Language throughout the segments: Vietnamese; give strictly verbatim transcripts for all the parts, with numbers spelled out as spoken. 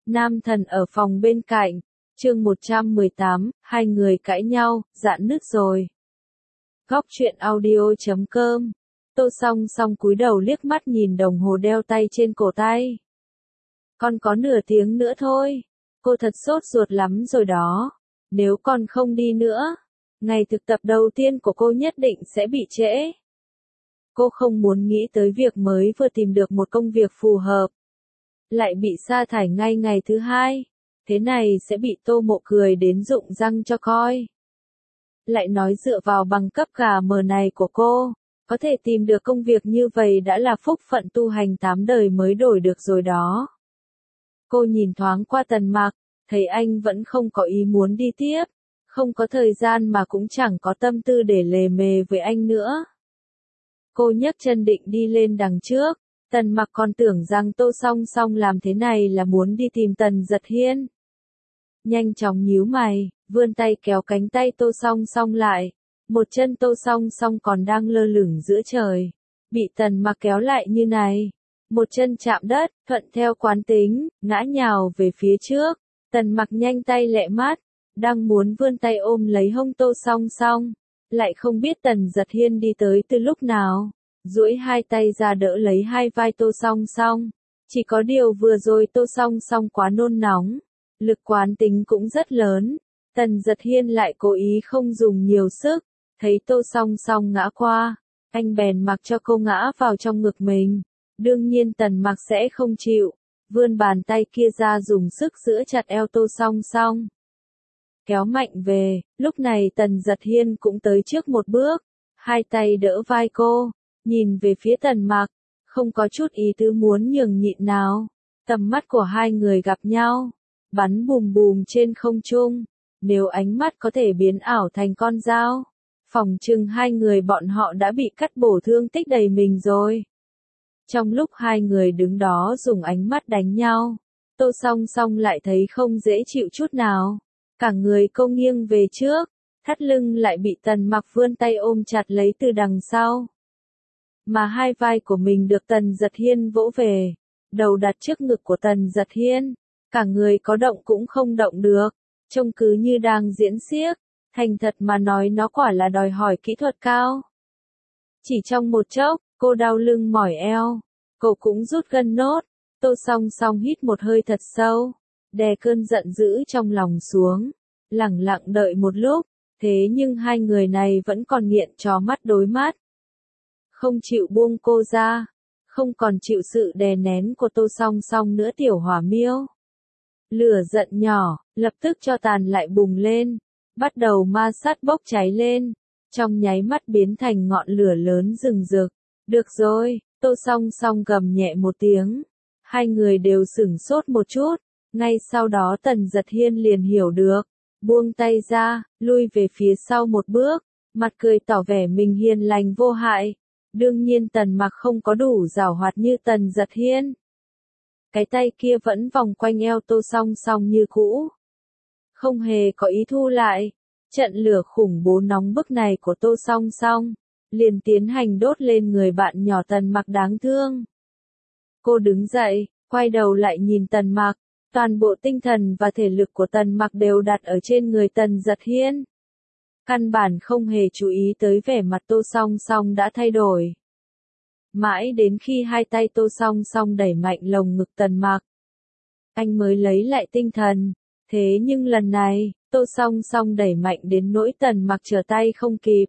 Nam thần ở phòng bên cạnh, chương một trăm mười tám, hai người cãi nhau, rạn nứt rồi. Góc truyện audio chấm com. Tô Song Song cúi đầu liếc mắt nhìn đồng hồ đeo tay trên cổ tay. Con có nửa tiếng nữa thôi. Cô thật sốt ruột lắm rồi đó. Nếu con không đi nữa, ngày thực tập đầu tiên của cô nhất định sẽ bị trễ. Cô không muốn nghĩ tới việc mới vừa tìm được một công việc phù hợp, lại bị sa thải ngay ngày thứ hai. Thế này sẽ bị Tô Mộ cười đến rụng răng cho coi. Lại nói dựa vào bằng cấp gà mờ này của cô, có thể tìm được công việc như vậy đã là phúc phận tu hành tám đời mới đổi được rồi đó. Cô nhìn thoáng qua Tần Mặc, thấy anh vẫn không có ý muốn đi tiếp, không có thời gian mà cũng chẳng có tâm tư để lề mề với anh nữa. Cô nhấc chân định đi lên đằng trước, Tần Mặc còn tưởng rằng Tô Song Song làm thế này là muốn đi tìm Tần Giật Hiên. Nhanh chóng nhíu mày, vươn tay kéo cánh tay Tô Song Song lại, một chân Tô Song Song còn đang lơ lửng giữa trời, bị Tần Mặc kéo lại như này, một chân chạm đất, thuận theo quán tính, ngã nhào về phía trước. Tần Mặc nhanh tay lẹ mắt, đang muốn vươn tay ôm lấy hông Tô Song Song, lại không biết Tần Giật Hiên đi tới từ lúc nào, duỗi hai tay ra đỡ lấy hai vai Tô Song Song. Chỉ có điều vừa rồi Tô Song Song quá nôn nóng, lực quán tính cũng rất lớn, Tần Giật Hiên lại cố ý không dùng nhiều sức, thấy Tô Song Song ngã qua, anh bèn mặc cho cô ngã vào trong ngực mình. Đương nhiên Tần Mặc sẽ không chịu, vươn bàn tay kia ra dùng sức giữ chặt eo Tô Song Song. Kéo mạnh về, lúc này Tần Giật Hiên cũng tới trước một bước, hai tay đỡ vai cô, nhìn về phía Tần Mặc, không có chút ý tứ muốn nhường nhịn nào. Tầm mắt của hai người gặp nhau, bắn bùm bùm trên không trung, nếu ánh mắt có thể biến ảo thành con dao, phỏng chừng hai người bọn họ đã bị cắt bổ thương tích đầy mình rồi. Trong lúc hai người đứng đó dùng ánh mắt đánh nhau, Tô Song Song lại thấy không dễ chịu chút nào. Cả người cô nghiêng về trước, thắt lưng lại bị Tần Mặc vươn tay ôm chặt lấy từ đằng sau. Mà hai vai của mình được Tần Giật Hiên vỗ về, đầu đặt trước ngực của Tần Giật Hiên, cả người có động cũng không động được, trông cứ như đang diễn xiếc, thành thật mà nói nó quả là đòi hỏi kỹ thuật cao. Chỉ trong một chốc, cô đau lưng mỏi eo, cô cũng rút gân nốt. Tô Song Song hít một hơi thật sâu, đè cơn giận dữ trong lòng xuống, lẳng lặng đợi một lúc, thế nhưng hai người này vẫn còn nghiện trò mắt đối mắt. Không chịu buông cô ra, không còn chịu sự đè nén của Tô Song Song nữa tiểu hỏa miêu. Lửa giận nhỏ, lập tức cho tàn lại bùng lên, bắt đầu ma sát bốc cháy lên, trong nháy mắt biến thành ngọn lửa lớn rừng rực. Được rồi, Tô Song Song gầm nhẹ một tiếng, hai người đều sửng sốt một chút, ngay sau đó Tần Giật Hiên liền hiểu được, buông tay ra, lui về phía sau một bước, mặt cười tỏ vẻ mình hiền lành vô hại. Đương nhiên Tần Mặc không có đủ giảo hoạt như Tần Giật Hiên. Cái tay kia vẫn vòng quanh eo Tô Song Song như cũ, không hề có ý thu lại. Trận lửa khủng bố nóng bức này của Tô Song Song liền tiến hành đốt lên người bạn nhỏ Tần Mặc đáng thương. Cô đứng dậy, quay đầu lại nhìn Tần Mặc, toàn bộ tinh thần và thể lực của Tần Mặc đều đặt ở trên người Tần Giật Hiên. Căn bản không hề chú ý tới vẻ mặt Tô Song Song đã thay đổi. Mãi đến khi hai tay Tô Song Song đẩy mạnh lồng ngực Tần Mặc, anh mới lấy lại tinh thần. Thế nhưng lần này, Tô Song Song đẩy mạnh đến nỗi Tần Mặc trở tay không kịp.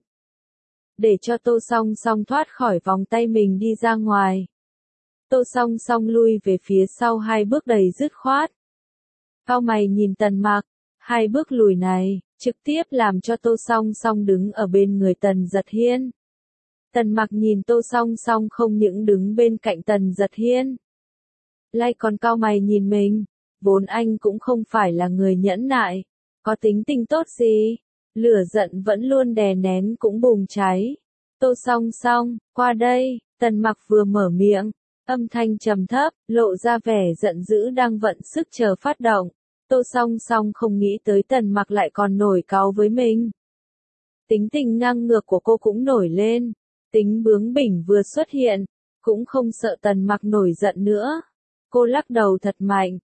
Để cho Tô Song Song thoát khỏi vòng tay mình đi ra ngoài, Tô Song Song lui về phía sau hai bước đầy dứt khoát. Cau mày nhìn Tần Mặc, hai bước lùi này, trực tiếp làm cho Tô Song Song đứng ở bên người Tần Giật Hiên. Tần Mặc nhìn Tô Song Song không những đứng bên cạnh Tần Giật Hiên, lại còn cau mày nhìn mình, vốn anh cũng không phải là người nhẫn nại, có tính tình tốt gì, lửa giận vẫn luôn đè nén cũng bùng cháy. Tô Song Song, qua đây, Tần Mặc vừa mở miệng, âm thanh trầm thấp, lộ ra vẻ giận dữ đang vận sức chờ phát động. Tô Song Song không nghĩ tới Tần Mặc lại còn nổi cáu với mình. Tính tình ngang ngược của cô cũng nổi lên, tính bướng bỉnh vừa xuất hiện, cũng không sợ Tần Mặc nổi giận nữa. Cô lắc đầu thật mạnh,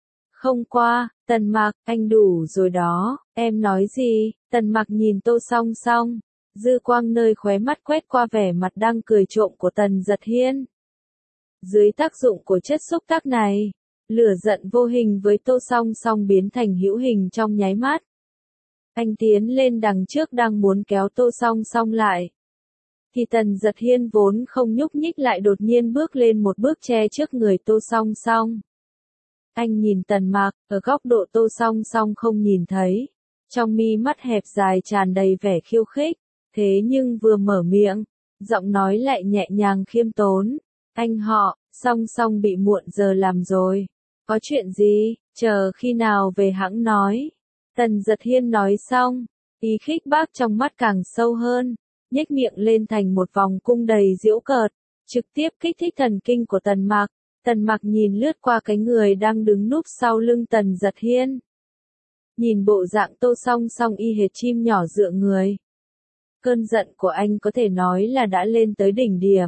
không qua, Tần Mặc, anh đủ rồi đó, em nói gì? Tần Mặc nhìn Tô Song Song, dư quang nơi khóe mắt quét qua vẻ mặt đang cười trộm của Tần Giật Hiên. Dưới tác dụng của chất xúc tác này, lửa giận vô hình với Tô Song Song biến thành hữu hình trong nháy mắt. Anh tiến lên đằng trước đang muốn kéo Tô Song Song lại. Thì Tần Giật Hiên vốn không nhúc nhích lại đột nhiên bước lên một bước che trước người Tô Song Song. Anh nhìn Tần Mặc, ở góc độ Tô Song Song không nhìn thấy. Trong mi mắt hẹp dài tràn đầy vẻ khiêu khích. Thế nhưng vừa mở miệng, giọng nói lại nhẹ nhàng khiêm tốn. Anh họ, Song Song bị muộn giờ làm rồi. Có chuyện gì, chờ khi nào về hãng nói. Tần Giật Hiên nói xong, ý khích bác trong mắt càng sâu hơn, nhếch miệng lên thành một vòng cung đầy giễu cợt, trực tiếp kích thích thần kinh của Tần Mặc. Tần Mặc nhìn lướt qua cái người đang đứng núp sau lưng Tần Giật Hiên. Nhìn bộ dạng Tô Song Song y hệt chim nhỏ dựa người. Cơn giận của anh có thể nói là đã lên tới đỉnh điểm.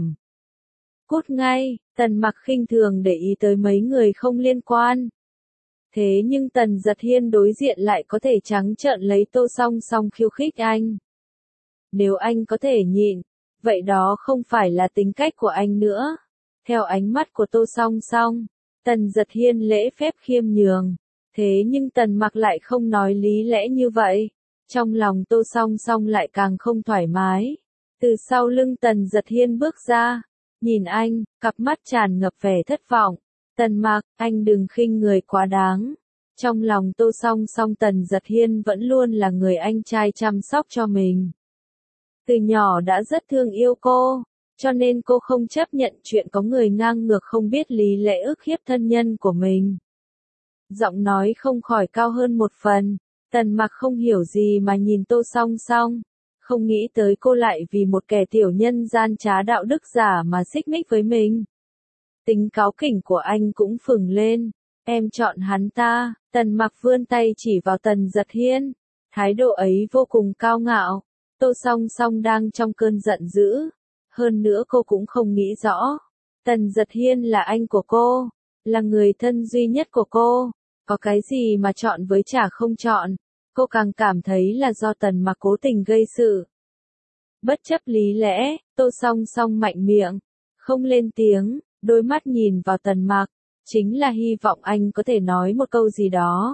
Cút ngay, Tần Mặc khinh thường để ý tới mấy người không liên quan. Thế nhưng Tần Giật Hiên đối diện lại có thể trắng trợn lấy Tô Song Song khiêu khích anh. Nếu anh có thể nhịn, vậy đó không phải là tính cách của anh nữa. Theo ánh mắt của Tô Song Song, Tần Giật Hiên lễ phép khiêm nhường. Thế nhưng Tần Mặc lại không nói lý lẽ như vậy. Trong lòng Tô Song Song lại càng không thoải mái. Từ sau lưng Tần Giật Hiên bước ra, nhìn anh, cặp mắt tràn ngập vẻ thất vọng. Tần Mặc, anh đừng khinh người quá đáng. Trong lòng Tô Song Song Tần Giật Hiên vẫn luôn là người anh trai chăm sóc cho mình. Từ nhỏ đã rất thương yêu cô, cho nên cô không chấp nhận chuyện có người ngang ngược không biết lý lẽ ức hiếp thân nhân của mình. Giọng nói không khỏi cao hơn một phần. Tần Mặc không hiểu gì mà nhìn Tô Song Song, không nghĩ tới cô lại vì một kẻ tiểu nhân gian trá đạo đức giả mà xích mích với mình. Tính cáu kỉnh của anh cũng phừng lên. Em chọn hắn ta. Tần Mặc vươn tay chỉ vào Tần Giật Hiên. Thái độ ấy vô cùng cao ngạo. Tô Song Song đang trong cơn giận dữ. Hơn nữa cô cũng không nghĩ rõ. Tần Giật Hiên là anh của cô, là người thân duy nhất của cô. Có cái gì mà chọn với chả không chọn. Cô càng cảm thấy là do Tần Mặc cố tình gây sự. Bất chấp lý lẽ, Tô Song Song mạnh miệng, không lên tiếng, đôi mắt nhìn vào Tần Mặc, chính là hy vọng anh có thể nói một câu gì đó.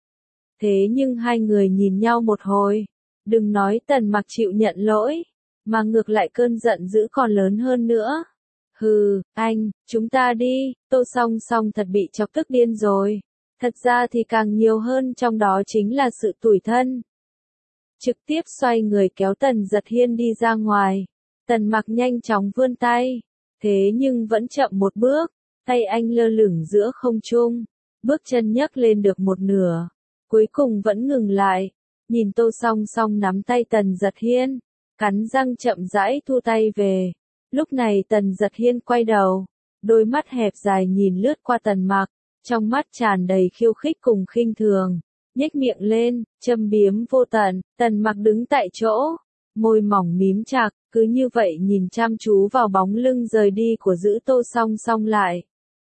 Thế nhưng hai người nhìn nhau một hồi, đừng nói Tần Mặc chịu nhận lỗi, mà ngược lại cơn giận dữ còn lớn hơn nữa. Hừ, anh, chúng ta đi. Tô Song Song thật bị chọc tức điên rồi. Thật ra thì càng nhiều hơn trong đó chính là sự tủi thân. Trực tiếp xoay người kéo Tần Giật Hiên đi ra ngoài. Tần Mặc nhanh chóng vươn tay. Thế nhưng vẫn chậm một bước. Tay anh lơ lửng giữa không trung. Bước chân nhấc lên được một nửa. Cuối cùng vẫn ngừng lại. Nhìn Tô Song Song nắm tay Tần Giật Hiên. Cắn răng chậm rãi thu tay về. Lúc này Tần Giật Hiên quay đầu. Đôi mắt hẹp dài nhìn lướt qua Tần Mặc. Trong mắt tràn đầy khiêu khích cùng khinh thường, nhếch miệng lên, châm biếm vô tận. Tần Mặc đứng tại chỗ, môi mỏng mím chặt, cứ như vậy nhìn chăm chú vào bóng lưng rời đi của giữ Tô Song Song lại.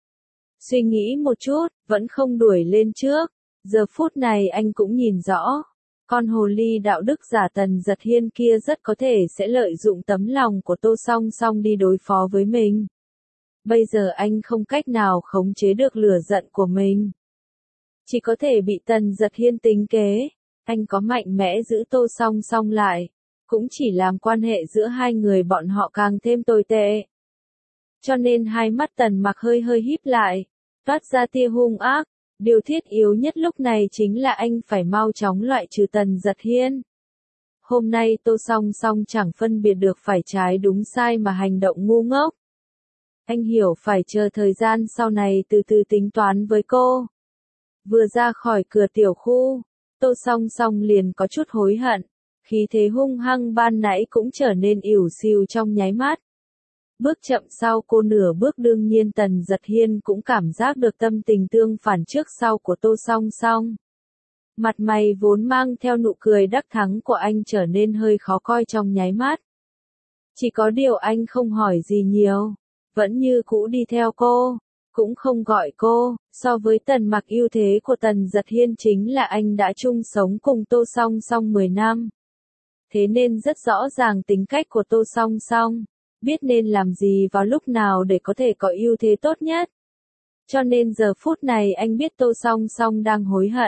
Suy nghĩ một chút, vẫn không đuổi lên trước. Giờ phút này anh cũng nhìn rõ, con hồ ly đạo đức giả Tần Giật Hiên kia rất có thể sẽ lợi dụng tấm lòng của Tô Song Song đi đối phó với mình. Bây giờ anh không cách nào khống chế được lửa giận của mình. Chỉ có thể bị Tần Giật Hiên tính kế. Anh có mạnh mẽ giữ Tô Song Song lại, cũng chỉ làm quan hệ giữa hai người bọn họ càng thêm tồi tệ. Cho nên hai mắt Tần Mặc hơi hơi híp lại, toát ra tia hung ác. Điều thiết yếu nhất lúc này chính là anh phải mau chóng loại trừ Tần Giật Hiên. Hôm nay Tô Song Song chẳng phân biệt được phải trái đúng sai mà hành động ngu ngốc. Anh hiểu phải chờ thời gian sau này từ từ tính toán với cô. Vừa ra khỏi cửa tiểu khu, Tô Song Song liền có chút hối hận. Khí thế hung hăng ban nãy cũng trở nên ỉu xìu trong nháy mắt. Bước chậm sau cô nửa bước đương nhiên Tần Giật Hiên cũng cảm giác được tâm tình tương phản trước sau của Tô Song Song. Mặt mày vốn mang theo nụ cười đắc thắng của anh trở nên hơi khó coi trong nháy mắt. Chỉ có điều anh không hỏi gì nhiều. Vẫn như cũ đi theo cô. cũng không gọi cô, so với Tần Mặc ưu thế của Tần Giật Hiên chính là anh đã chung sống cùng Tô Song Song mười năm. Thế nên rất rõ ràng tính cách của Tô Song Song, biết nên làm gì vào lúc nào để có thể có ưu thế tốt nhất. Cho nên giờ phút này anh biết Tô Song Song đang hối hận.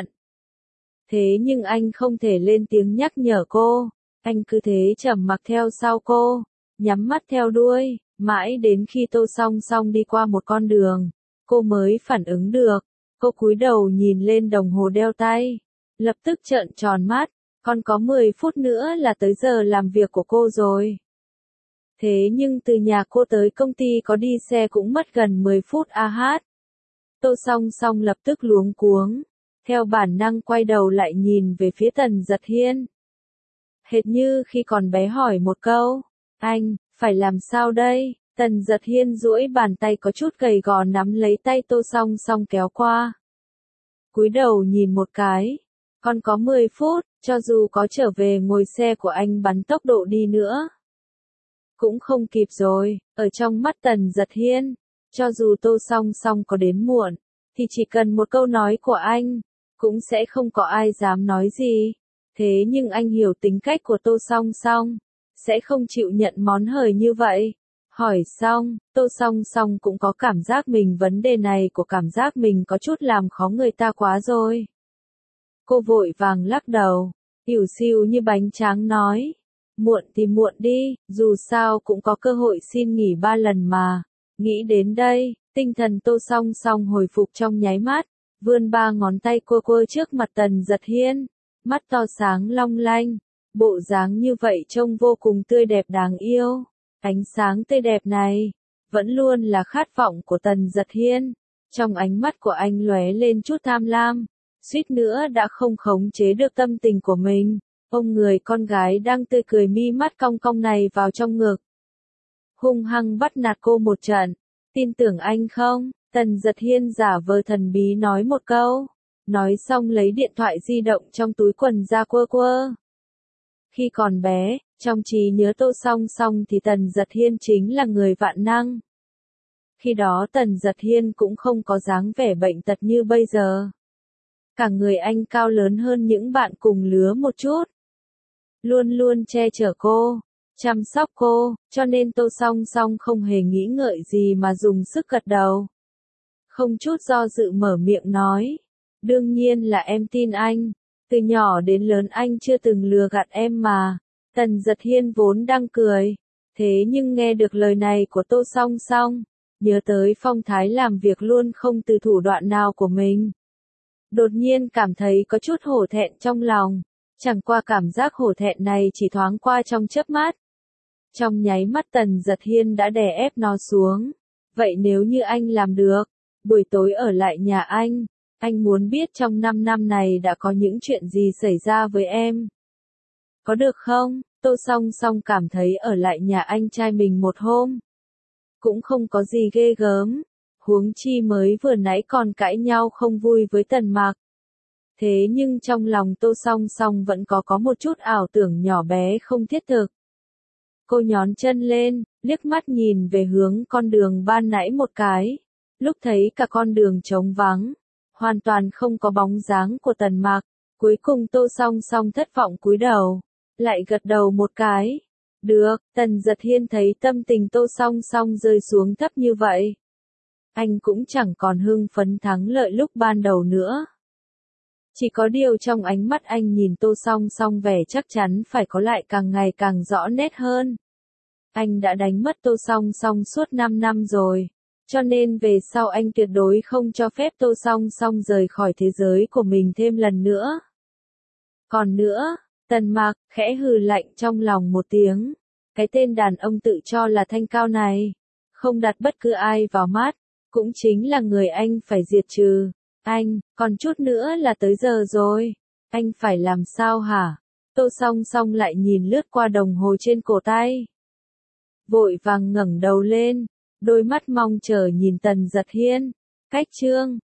Thế nhưng anh không thể lên tiếng nhắc nhở cô, anh cứ thế trầm mặc theo sau cô, nhắm mắt theo đuôi, mãi đến khi Tô Song Song đi qua một con đường, cô mới phản ứng được. Cô cúi đầu nhìn lên đồng hồ đeo tay, lập tức trợn tròn mắt, còn có mười phút nữa là tới giờ làm việc của cô rồi. Thế nhưng từ nhà cô tới công ty có đi xe cũng mất gần mười phút a hát. Tô Song Song lập tức luống cuống, theo bản năng quay đầu lại nhìn về phía Tần Giật Hiên. Hệt như khi còn bé hỏi một câu, anh, phải làm sao đây? Tần Giật Hiên duỗi bàn tay có chút gầy gò nắm lấy tay Tô Song Song kéo qua. Cúi đầu nhìn một cái, còn có mười phút, cho dù có trở về ngồi xe của anh bắn tốc độ đi nữa. Cũng không kịp rồi, ở trong mắt Tần Giật Hiên, cho dù Tô Song Song có đến muộn, thì chỉ cần một câu nói của anh, cũng sẽ không có ai dám nói gì. Thế nhưng anh hiểu tính cách của Tô Song Song, sẽ không chịu nhận món hời như vậy. Hỏi xong, Tô Song Song cũng có cảm giác mình vấn đề này của cảm giác mình có chút làm khó người ta quá rồi. Cô vội vàng lắc đầu, ỉu xìu như bánh tráng nói, muộn thì muộn đi, dù sao cũng có cơ hội xin nghỉ ba lần mà. Nghĩ đến đây, tinh thần Tô Song Song hồi phục trong nháy mắt, vươn ba ngón tay quơ quơ trước mặt Tần Giật Hiên, mắt to sáng long lanh, bộ dáng như vậy trông vô cùng tươi đẹp đáng yêu. Ánh sáng tươi đẹp này, vẫn luôn là khát vọng của Tần Giật Hiên. Trong ánh mắt của anh lóe lên chút tham lam, suýt nữa đã không khống chế được tâm tình của mình. Ôm người con gái đang tươi cười mi mắt cong cong này vào trong ngực. Hung hăng bắt nạt cô một trận. Tin tưởng anh không? Tần Giật Hiên giả vờ thần bí nói một câu. Nói xong lấy điện thoại di động trong túi quần ra quơ quơ. Khi còn bé, trong trí nhớ Tô Song Song thì Tần Giật Hiên chính là người vạn năng. Khi đó Tần Giật Hiên cũng không có dáng vẻ bệnh tật như bây giờ. Cả người anh cao lớn hơn những bạn cùng lứa một chút. Luôn luôn che chở cô, chăm sóc cô, cho nên Tô Song Song không hề nghĩ ngợi gì mà dùng sức gật đầu. Không chút do dự mở miệng nói, đương nhiên là em tin anh, từ nhỏ đến lớn anh chưa từng lừa gạt em mà. Tần Giật Hiên vốn đang cười, thế nhưng nghe được lời này của Tô Song Song, nhớ tới phong thái làm việc luôn không từ thủ đoạn nào của mình. Đột nhiên cảm thấy có chút hổ thẹn trong lòng, chẳng qua cảm giác hổ thẹn này chỉ thoáng qua trong chớp mắt. Trong nháy mắt Tần Giật Hiên đã đè ép nó xuống. Vậy nếu như anh làm được, buổi tối ở lại nhà anh, anh muốn biết trong năm năm này đã có những chuyện gì xảy ra với em. Có được không? Tô Song Song cảm thấy ở lại nhà anh trai mình một hôm cũng không có gì ghê gớm, huống chi mới vừa nãy còn cãi nhau không vui với Tần Mặc. Thế nhưng trong lòng Tô Song Song vẫn có có một chút ảo tưởng nhỏ bé không thiết thực. Cô nhón chân lên, liếc mắt nhìn về hướng con đường ban nãy một cái, lúc thấy cả con đường trống vắng, hoàn toàn không có bóng dáng của Tần Mặc, cuối cùng Tô Song Song thất vọng cúi đầu, lại gật đầu một cái. Được, Tần Giật Hiên thấy tâm tình Tô Song Song rơi xuống thấp như vậy. Anh cũng chẳng còn hưng phấn thắng lợi lúc ban đầu nữa. Chỉ có điều trong ánh mắt anh nhìn Tô Song Song vẻ chắc chắn phải có lại càng ngày càng rõ nét hơn. Anh đã đánh mất Tô Song Song suốt năm năm rồi, cho nên về sau anh tuyệt đối không cho phép Tô Song Song rời khỏi thế giới của mình thêm lần nữa. Còn nữa, Tần Mặc khẽ hừ lạnh trong lòng một tiếng, cái tên đàn ông tự cho là thanh cao này, không đặt bất cứ ai vào mắt, cũng chính là người anh phải diệt trừ. Anh, còn chút nữa là tới giờ rồi, anh phải làm sao hả? Tô Song Song lại nhìn lướt qua đồng hồ trên cổ tay. Vội vàng ngẩng đầu lên, đôi mắt mong chờ nhìn Tần Giật Hiên. Cách chương